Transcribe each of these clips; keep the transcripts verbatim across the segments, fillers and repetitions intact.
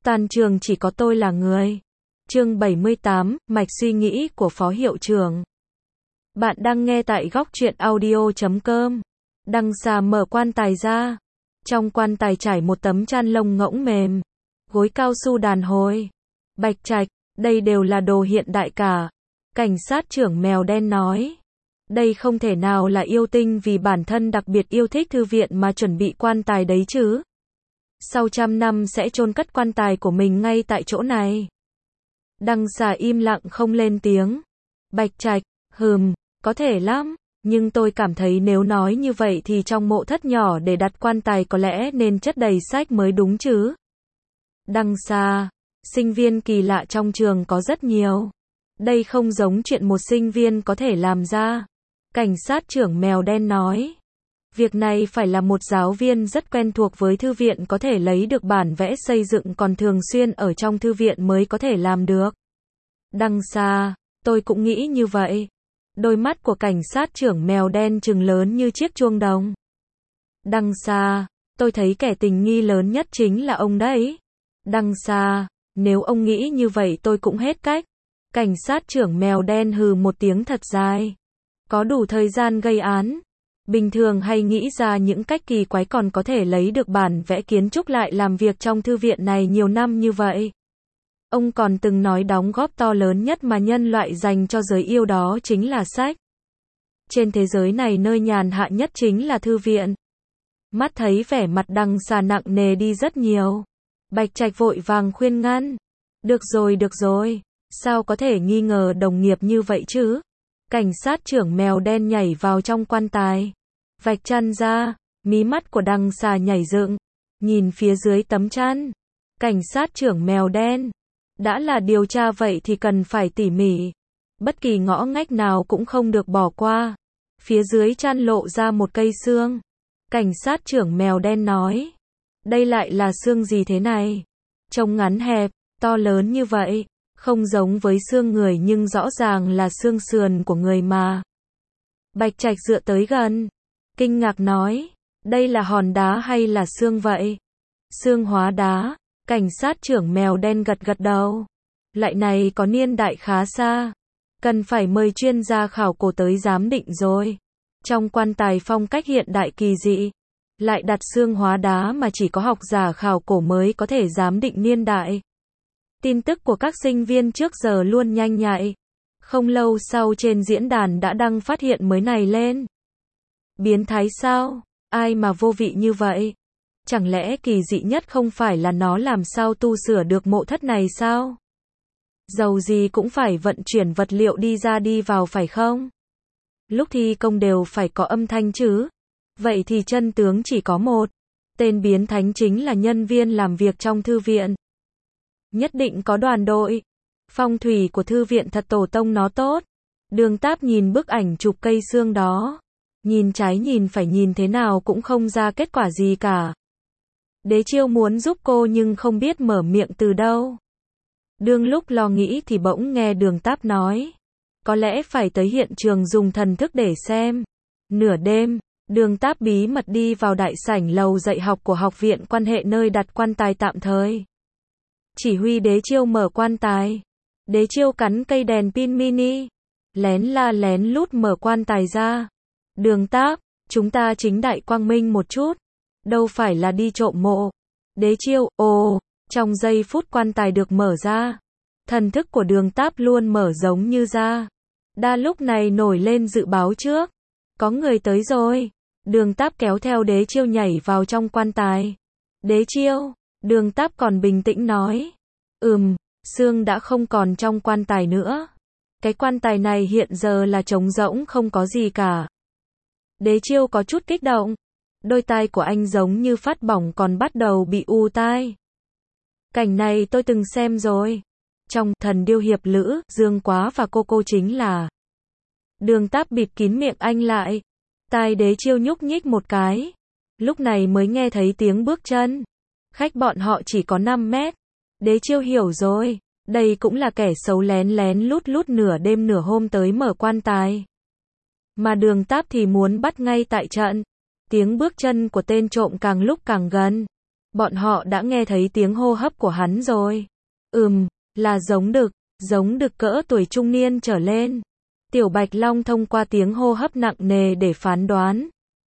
Toàn trường chỉ có tôi là người. Chương bảy mươi tám, mạch suy nghĩ của phó hiệu trưởng. Bạn đang nghe tại góc truyện audio chấm com. Đằng xà mở quan tài ra. Trong quan tài trải một tấm chăn lông ngỗng mềm. Gối cao su đàn hồi. Bạch trạch, đây đều là đồ hiện đại cả. Cảnh sát trưởng mèo đen nói. Đây không thể nào là yêu tinh vì bản thân đặc biệt yêu thích thư viện mà chuẩn bị quan tài đấy chứ. Sau trăm năm sẽ chôn cất quan tài của mình ngay tại chỗ này. Đằng xà im lặng không lên tiếng. Bạch trạch, hừm, có thể lắm, nhưng tôi cảm thấy nếu nói như vậy thì trong mộ thất nhỏ để đặt quan tài có lẽ nên chất đầy sách mới đúng chứ. Đằng xà, sinh viên kỳ lạ trong trường có rất nhiều. Đây không giống chuyện một sinh viên có thể làm ra. Cảnh sát trưởng mèo đen nói. Việc này phải là một giáo viên rất quen thuộc với thư viện có thể lấy được bản vẽ xây dựng còn thường xuyên ở trong thư viện mới có thể làm được. Đằng xà, tôi cũng nghĩ như vậy. Đôi mắt của cảnh sát trưởng mèo đen trừng lớn như chiếc chuông đồng. Đằng xà, tôi thấy kẻ tình nghi lớn nhất chính là ông đấy. Đằng xà, nếu ông nghĩ như vậy tôi cũng hết cách. Cảnh sát trưởng mèo đen hừ một tiếng thật dài. Có đủ thời gian gây án. Bình thường hay nghĩ ra những cách kỳ quái còn có thể lấy được bản vẽ kiến trúc lại làm việc trong thư viện này nhiều năm như vậy. Ông còn từng nói đóng góp to lớn nhất mà nhân loại dành cho giới yêu đó chính là sách. Trên thế giới này nơi nhàn hạ nhất chính là thư viện. Mắt thấy vẻ mặt đằng xà nặng nề đi rất nhiều. Bạch trạch vội vàng khuyên ngăn. Được rồi được rồi, sao có thể nghi ngờ đồng nghiệp như vậy chứ? Cảnh sát trưởng mèo đen nhảy vào trong quan tài. Vạch chăn ra, mí mắt của đằng xà nhảy dựng. Nhìn phía dưới tấm chăn. Cảnh sát trưởng mèo đen. Đã là điều tra vậy thì cần phải tỉ mỉ. Bất kỳ ngõ ngách nào cũng không được bỏ qua. Phía dưới chăn lộ ra một cây xương. Cảnh sát trưởng mèo đen nói. Đây lại là xương gì thế này? Trông ngắn hẹp, to lớn như vậy. Không giống với xương người nhưng rõ ràng là xương sườn của người mà. Bạch trạch dựa tới gần. Kinh ngạc nói. Đây là hòn đá hay là xương vậy? Xương hóa đá. Cảnh sát trưởng mèo đen gật gật đầu. Loại này có niên đại khá xa. Cần phải mời chuyên gia khảo cổ tới giám định rồi. Trong quan tài phong cách hiện đại kỳ dị. Lại đặt xương hóa đá mà chỉ có học giả khảo cổ mới có thể giám định niên đại. Tin tức của các sinh viên trước giờ luôn nhanh nhạy. Không lâu sau trên diễn đàn đã đăng phát hiện mới này lên. Biến thái sao? Ai mà vô vị như vậy? Chẳng lẽ kỳ dị nhất không phải là nó làm sao tu sửa được mộ thất này sao? Dầu gì cũng phải vận chuyển vật liệu đi ra đi vào phải không? Lúc thi công đều phải có âm thanh chứ? Vậy thì chân tướng chỉ có một. Tên biến thánh chính là nhân viên làm việc trong thư viện. Nhất định có đoàn đội. Phong thủy của thư viện thật tổ tông nó tốt. Đường Táp nhìn bức ảnh chụp cây xương đó. Nhìn trái nhìn phải nhìn thế nào cũng không ra kết quả gì cả. Đế Chiêu muốn giúp cô nhưng không biết mở miệng từ đâu. Đương lúc lo nghĩ thì bỗng nghe Đường Táp nói. Có lẽ phải tới hiện trường dùng thần thức để xem. Nửa đêm, Đường Táp bí mật đi vào đại sảnh lầu dạy học của học viện quan hệ nơi đặt quan tài tạm thời. Chỉ huy Đế Chiêu mở quan tài. Đế Chiêu cắn cây đèn pin mini. Lén la lén lút mở quan tài ra. Đường Táp, chúng ta chính đại quang minh một chút. Đâu phải là đi trộm mộ. Đế Chiêu, ồ, trong giây phút quan tài được mở ra. Thần thức của Đường Táp luôn mở giống như ra. Đa lúc này nổi lên dự báo trước. Có người tới rồi. Đường Táp kéo theo Đế Chiêu nhảy vào trong quan tài. Đế Chiêu, Đường Táp còn bình tĩnh nói. Ừm, xương đã không còn trong quan tài nữa. Cái quan tài này hiện giờ là trống rỗng không có gì cả. Đế Chiêu có chút kích động. Đôi tai của anh giống như phát bỏng còn bắt đầu bị u tai. Cảnh này tôi từng xem rồi. Trong Thần Điêu Hiệp Lữ, Dương Quá và cô cô chính là. Đường Táp bịt kín miệng anh lại. Tai Đế Chiêu nhúc nhích một cái. Lúc này mới nghe thấy tiếng bước chân. Khách bọn họ chỉ có năm mét. Đế Chiêu hiểu rồi. Đây cũng là kẻ xấu lén lén lút lút nửa đêm nửa hôm tới mở quan tài. Mà Đường Táp thì muốn bắt ngay tại trận. Tiếng bước chân của tên trộm càng lúc càng gần. Bọn họ đã nghe thấy tiếng hô hấp của hắn rồi. Ừm, là giống đực, giống đực cỡ tuổi trung niên trở lên. Tiểu Bạch Long thông qua tiếng hô hấp nặng nề để phán đoán.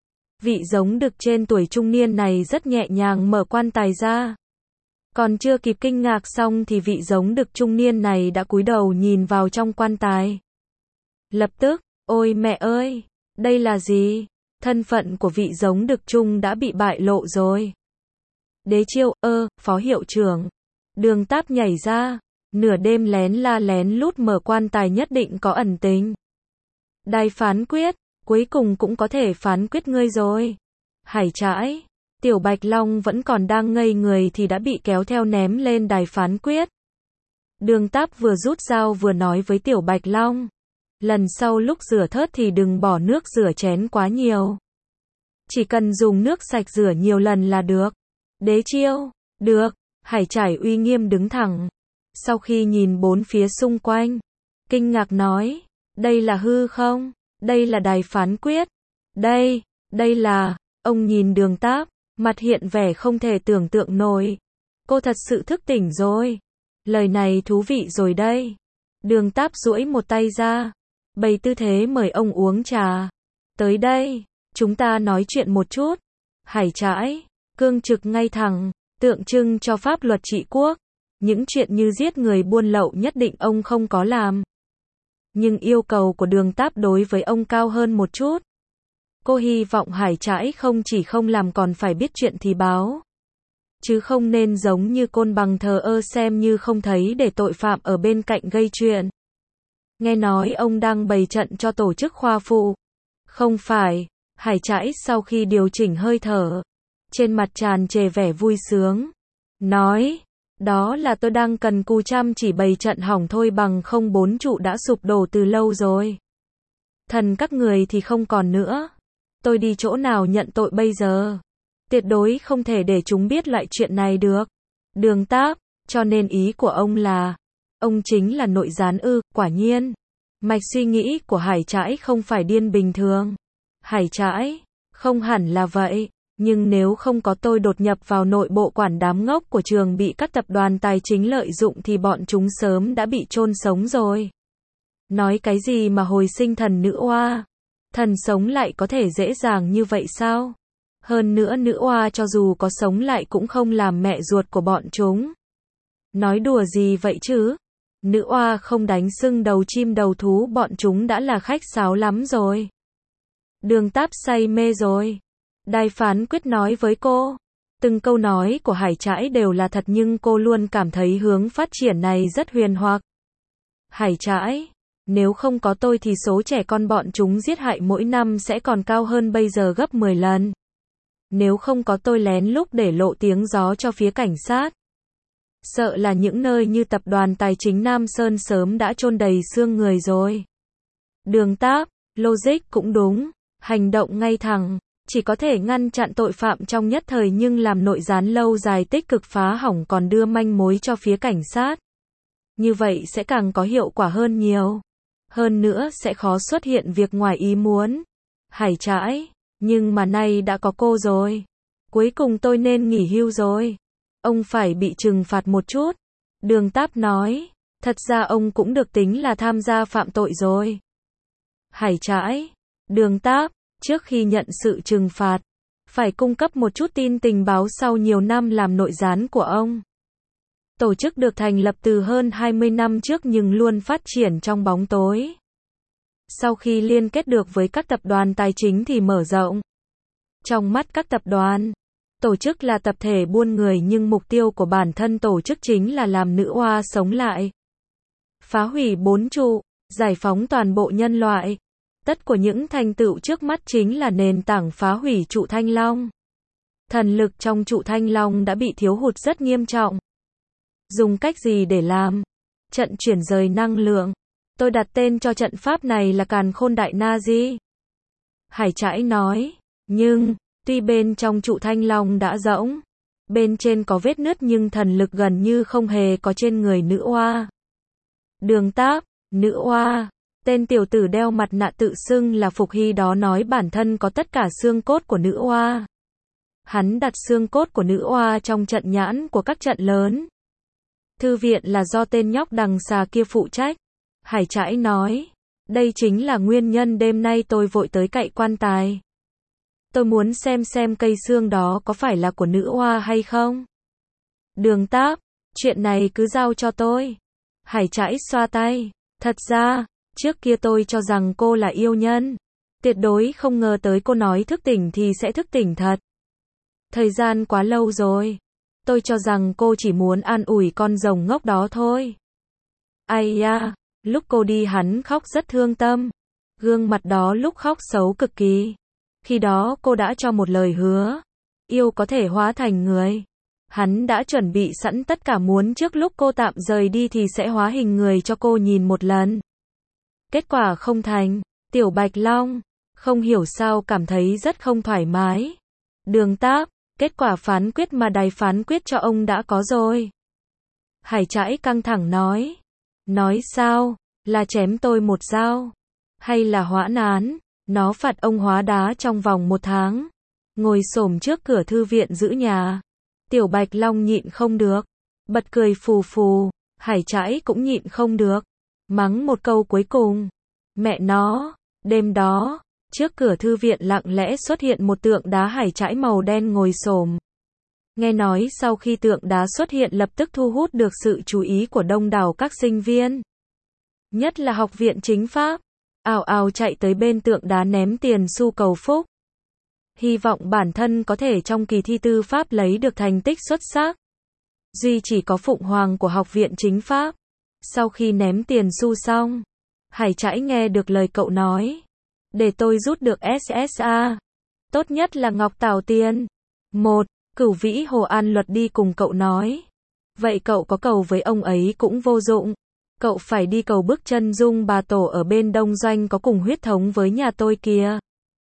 Vị giống đực trên tuổi trung niên này rất nhẹ nhàng mở quan tài ra. Còn chưa kịp kinh ngạc xong thì vị giống đực trung niên này đã cúi đầu nhìn vào trong quan tài. Lập tức, ôi mẹ ơi, đây là gì? Thân phận của vị giống đực trung đã bị bại lộ rồi. Đế Chiêu, ơ, phó hiệu trưởng. Đường Táp nhảy ra, nửa đêm lén la lén lút mở quan tài nhất định có ẩn tình. Đài phán quyết, cuối cùng cũng có thể phán quyết ngươi rồi. Hải Trãi, Tiểu Bạch Long vẫn còn đang ngây người thì đã bị kéo theo ném lên đài phán quyết. Đường Táp vừa rút dao vừa nói với Tiểu Bạch Long. Lần sau lúc rửa thớt thì đừng bỏ nước rửa chén quá nhiều. Chỉ cần dùng nước sạch rửa nhiều lần là được. Đế Chiêu, được. Hải Trãi uy nghiêm đứng thẳng. Sau khi nhìn bốn phía xung quanh, kinh ngạc nói, đây là hư không? Đây là đài phán quyết. Đây, đây là, ông nhìn Đường Táp, mặt hiện vẻ không thể tưởng tượng nổi. Cô thật sự thức tỉnh rồi. Lời này thú vị rồi đây. Đường Táp duỗi một tay ra, bày tư thế mời ông uống trà. Tới đây, chúng ta nói chuyện một chút. Hải Trãi, cương trực ngay thẳng, tượng trưng cho pháp luật trị quốc. Những chuyện như giết người buôn lậu nhất định ông không có làm. Nhưng yêu cầu của Đường Táp đối với ông cao hơn một chút. Cô hy vọng Hải Trãi không chỉ không làm còn phải biết chuyện thì báo. Chứ không nên giống như Côn Bằng thờ ơ xem như không thấy để tội phạm ở bên cạnh gây chuyện. Nghe nói ông đang bày trận cho tổ chức khoa phụ. Không phải, Hải Trãi sau khi điều chỉnh hơi thở, trên mặt tràn trề vẻ vui sướng. Nói, đó là tôi đang cần cù chăm chỉ bày trận hỏng thôi bằng không bốn trụ đã sụp đổ từ lâu rồi. Thần các người thì không còn nữa. Tôi đi chỗ nào nhận tội bây giờ? Tuyệt đối không thể để chúng biết lại chuyện này được. Đường Táp, cho nên ý của ông là, ông chính là nội gián ư? Quả nhiên. Mạch suy nghĩ của Hải Trãi không phải điên bình thường. Hải Trãi, không hẳn là vậy. Nhưng nếu không có tôi đột nhập vào nội bộ quản đám ngốc của trường bị các tập đoàn tài chính lợi dụng thì bọn chúng sớm đã bị chôn sống rồi. Nói cái gì mà hồi sinh thần nữ oa? Thần sống lại có thể dễ dàng như vậy sao? Hơn nữa nữ oa cho dù có sống lại cũng không làm mẹ ruột của bọn chúng. Nói đùa gì vậy chứ? Nữ oa không đánh sưng đầu chim đầu thú bọn chúng đã là khách sáo lắm rồi. Đường Táp say mê rồi. Đài phán quyết nói với cô. Từng câu nói của Hải Trãi đều là thật nhưng cô luôn cảm thấy hướng phát triển này rất huyền hoặc. Hải Trãi, nếu không có tôi thì số trẻ con bọn chúng giết hại mỗi năm sẽ còn cao hơn bây giờ gấp mười lần. Nếu không có tôi lén lút để lộ tiếng gió cho phía cảnh sát, sợ là những nơi như tập đoàn tài chính Nam Sơn sớm đã chôn đầy xương người rồi. Đường Táp, logic cũng đúng, hành động ngay thẳng, chỉ có thể ngăn chặn tội phạm trong nhất thời nhưng làm nội gián lâu dài tích cực phá hỏng còn đưa manh mối cho phía cảnh sát. Như vậy sẽ càng có hiệu quả hơn nhiều. Hơn nữa sẽ khó xuất hiện việc ngoài ý muốn. Hải Trãi, nhưng mà nay đã có cô rồi. Cuối cùng tôi nên nghỉ hưu rồi. Ông phải bị trừng phạt một chút. Đường Táp nói, thật ra ông cũng được tính là tham gia phạm tội rồi. Hải Trãi, Đường Táp, trước khi nhận sự trừng phạt, phải cung cấp một chút tin tình báo sau nhiều năm làm nội gián của ông. Tổ chức được thành lập từ hơn hai mươi năm trước nhưng luôn phát triển trong bóng tối. Sau khi liên kết được với các tập đoàn tài chính thì mở rộng. Trong mắt các tập đoàn, tổ chức là tập thể buôn người nhưng mục tiêu của bản thân tổ chức chính là làm nữ oa sống lại. Phá hủy bốn trụ, giải phóng toàn bộ nhân loại. Tất của những thành tựu trước mắt chính là nền tảng phá hủy trụ Thanh Long. Thần lực trong trụ Thanh Long đã bị thiếu hụt rất nghiêm trọng. Dùng cách gì để làm? Trận chuyển rời năng lượng. Tôi đặt tên cho trận pháp này là Càn Khôn Đại Na Di. Hải Trãi nói, nhưng, tuy bên trong trụ Thanh Long đã rỗng, bên trên có vết nứt nhưng thần lực gần như không hề có trên người nữ oa. Đường Táp, nữ oa. Tên tiểu tử đeo mặt nạ tự xưng là Phục Hy đó nói bản thân có tất cả xương cốt của nữ oa. Hắn đặt xương cốt của nữ oa trong trận nhãn của các trận lớn. Thư viện là do tên nhóc đằng xà kia phụ trách. Hải Trãi nói. Đây chính là nguyên nhân đêm nay tôi vội tới cậy quan tài. Tôi muốn xem xem cây xương đó có phải là của nữ oa hay không. Đường Táp, chuyện này cứ giao cho tôi. Hải Trãi xoa tay. Thật ra, trước kia tôi cho rằng cô là yêu nhân. Tuyệt đối không ngờ tới cô nói thức tỉnh thì sẽ thức tỉnh thật. Thời gian quá lâu rồi. Tôi cho rằng cô chỉ muốn an ủi con rồng ngốc đó thôi. Ai da, lúc cô đi hắn khóc rất thương tâm. Gương mặt đó lúc khóc xấu cực kỳ. Khi đó cô đã cho một lời hứa. Yêu có thể hóa thành người. Hắn đã chuẩn bị sẵn tất cả muốn trước lúc cô tạm rời đi thì sẽ hóa hình người cho cô nhìn một lần. Kết quả không thành. Tiểu Bạch Long không hiểu sao cảm thấy rất không thoải mái. Đường Táp, kết quả phán quyết mà đài phán quyết cho ông đã có rồi. Hải Trãi căng thẳng nói. Nói sao? Là chém tôi một dao? Hay là hoãn án? Nó phạt ông hóa đá trong vòng một tháng. Ngồi xổm trước cửa thư viện giữ nhà. Tiểu Bạch Long nhịn không được. Bật cười phù phù. Hải Trãi cũng nhịn không được. Mắng một câu cuối cùng. Mẹ nó, đêm đó, trước cửa thư viện lặng lẽ xuất hiện một tượng đá Hải Trãi màu đen ngồi xổm. Nghe nói sau khi tượng đá xuất hiện lập tức thu hút được sự chú ý của đông đảo các sinh viên. Nhất là học viện chính pháp. Ào ào chạy tới bên tượng đá ném tiền xu cầu phúc. Hy vọng bản thân có thể trong kỳ thi tư pháp lấy được thành tích xuất sắc. Duy chỉ có Phụng Hoàng của học viện chính pháp. Sau khi ném tiền xu xong, Hải Trãi nghe được lời cậu nói. Để tôi rút được ét ét a. Tốt nhất là ngọc tảo tiền. Một, Cửu Vĩ Hồ An Luật đi cùng cậu nói. Vậy cậu có cầu với ông ấy cũng vô dụng. Cậu phải đi cầu bước chân Dung Bà Tổ ở bên Đông Doanh có cùng huyết thống với nhà tôi kìa.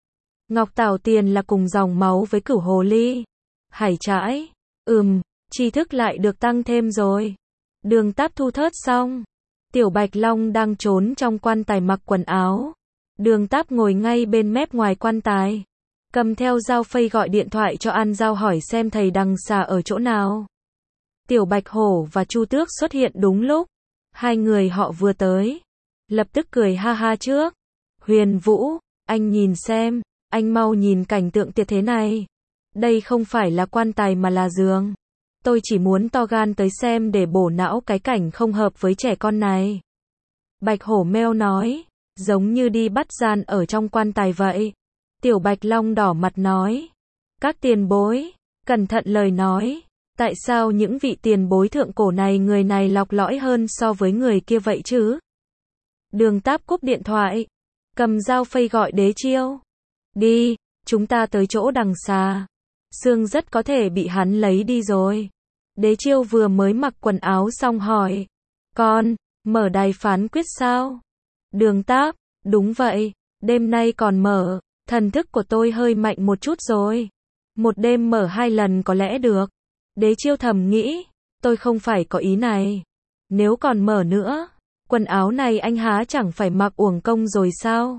Ngọc Tảo Tiền là cùng dòng máu với Cửu Hồ Ly. Hải Trãi. Ừm, tri thức lại được tăng thêm rồi. Đường Táp thu thớt xong. Tiểu Bạch Long đang trốn trong quan tài mặc quần áo. Đường Táp ngồi ngay bên mép ngoài quan tài. Cầm theo dao phây gọi điện thoại cho An Giao hỏi xem thầy đằng xà ở chỗ nào. Tiểu Bạch Hổ và Chu Tước xuất hiện đúng lúc. Hai người họ vừa tới. Lập tức cười ha ha trước. Huyền Vũ, anh nhìn xem, anh mau nhìn cảnh tượng tuyệt thế này. Đây không phải là quan tài mà là giường. Tôi chỉ muốn to gan tới xem để bổ não cái cảnh không hợp với trẻ con này. Bạch Hổ meo nói, giống như đi bắt gian ở trong quan tài vậy. Tiểu Bạch Long đỏ mặt nói, các tiền bối, cẩn thận lời nói, tại sao những vị tiền bối thượng cổ này người này lọc lõi hơn so với người kia vậy chứ? Đường Táp cúp điện thoại, cầm dao phây gọi Đế Chiêu. Đi, chúng ta tới chỗ đằng xà. Xương rất có thể bị hắn lấy đi rồi. Đế Chiêu vừa mới mặc quần áo xong hỏi. Con, mở đài phán quyết sao? Đường Táp, đúng vậy, đêm nay còn mở, thần thức của tôi hơi mạnh một chút rồi. Một đêm mở hai lần có lẽ được. Đế Chiêu thầm nghĩ, tôi không phải có ý này. Nếu còn mở nữa, quần áo này anh há chẳng phải mặc uổng công rồi sao?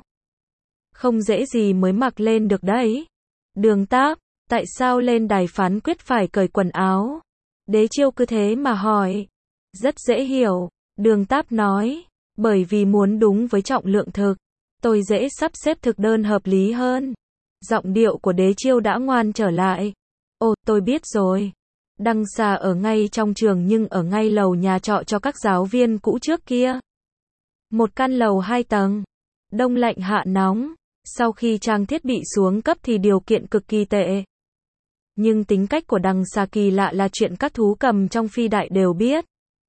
Không dễ gì mới mặc lên được đấy. Đường Táp, tại sao lên đài phán quyết phải cởi quần áo? Đế Chiêu cứ thế mà hỏi. Rất dễ hiểu, Đường Táp nói, bởi vì muốn đúng với trọng lượng thực, tôi dễ sắp xếp thực đơn hợp lý hơn. Giọng điệu của Đế Chiêu đã ngoan trở lại. Ồ, tôi biết rồi. Đằng xà ở ngay trong trường nhưng ở ngay lầu nhà trọ cho các giáo viên cũ trước kia. Một căn lầu hai tầng. Đông lạnh hạ nóng. Sau khi trang thiết bị xuống cấp thì điều kiện cực kỳ tệ. Nhưng tính cách của đằng xà kỳ lạ là chuyện các thú cầm trong phi đại đều biết.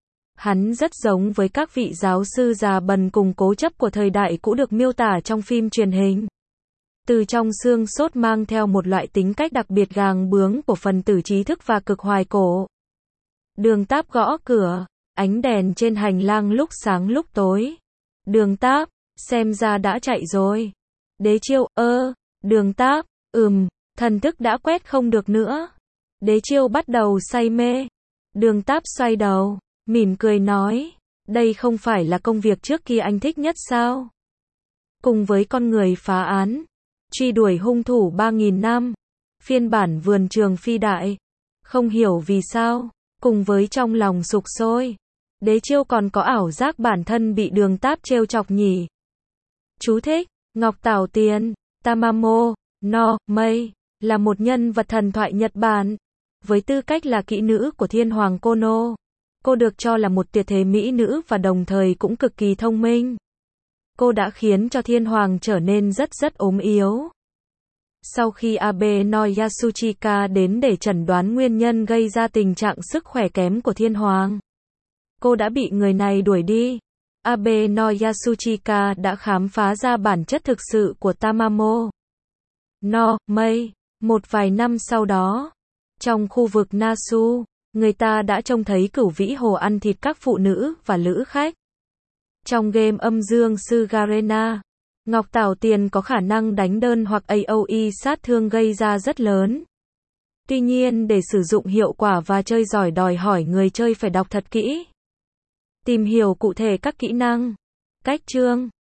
Hắn rất giống với các vị giáo sư già bần cùng cố chấp của thời đại cũ được miêu tả trong phim truyền hình. Từ trong xương sốt mang theo một loại tính cách đặc biệt gàng bướng của phần tử trí thức và cực hoài cổ. Đường Táp gõ cửa, ánh đèn trên hành lang lúc sáng lúc tối. Đường Táp, xem ra đã chạy rồi. Đế Chiêu, ơ, Đường Táp, ừm, thần thức đã quét không được nữa. Đế Chiêu bắt đầu say mê. Đường Táp xoay đầu, mỉm cười nói, đây không phải là công việc trước kia anh thích nhất sao? Cùng với con người phá án, truy đuổi hung thủ ba nghìn năm, phiên bản vườn trường phi đại. Không hiểu vì sao, cùng với trong lòng sục sôi, Đế Chiêu còn có ảo giác bản thân bị Đường Táp trêu chọc nhỉ. Chú thích, Ngọc Tảo Tiền, Tamamo, no, Mei, là một nhân vật thần thoại Nhật Bản. Với tư cách là kỹ nữ của Thiên Hoàng Kono, cô được cho là một tuyệt thế mỹ nữ và đồng thời cũng cực kỳ thông minh. Cô đã khiến cho Thiên Hoàng trở nên rất rất ốm yếu. Sau khi Abe no Yasuchika đến để chẩn đoán nguyên nhân gây ra tình trạng sức khỏe kém của Thiên Hoàng, cô đã bị người này đuổi đi. Abe no Yasuchika đã khám phá ra bản chất thực sự của Tamamo no Mei. Một vài năm sau đó, trong khu vực Nasu, người ta đã trông thấy Cửu Vĩ Hồ ăn thịt các phụ nữ và lữ khách. Trong game âm dương sư Garena, Ngọc Tảo Tiền có khả năng đánh đơn hoặc a o e sát thương gây ra rất lớn. Tuy nhiên để sử dụng hiệu quả và chơi giỏi đòi hỏi người chơi phải đọc thật kỹ, tìm hiểu cụ thể các kỹ năng, cách chương,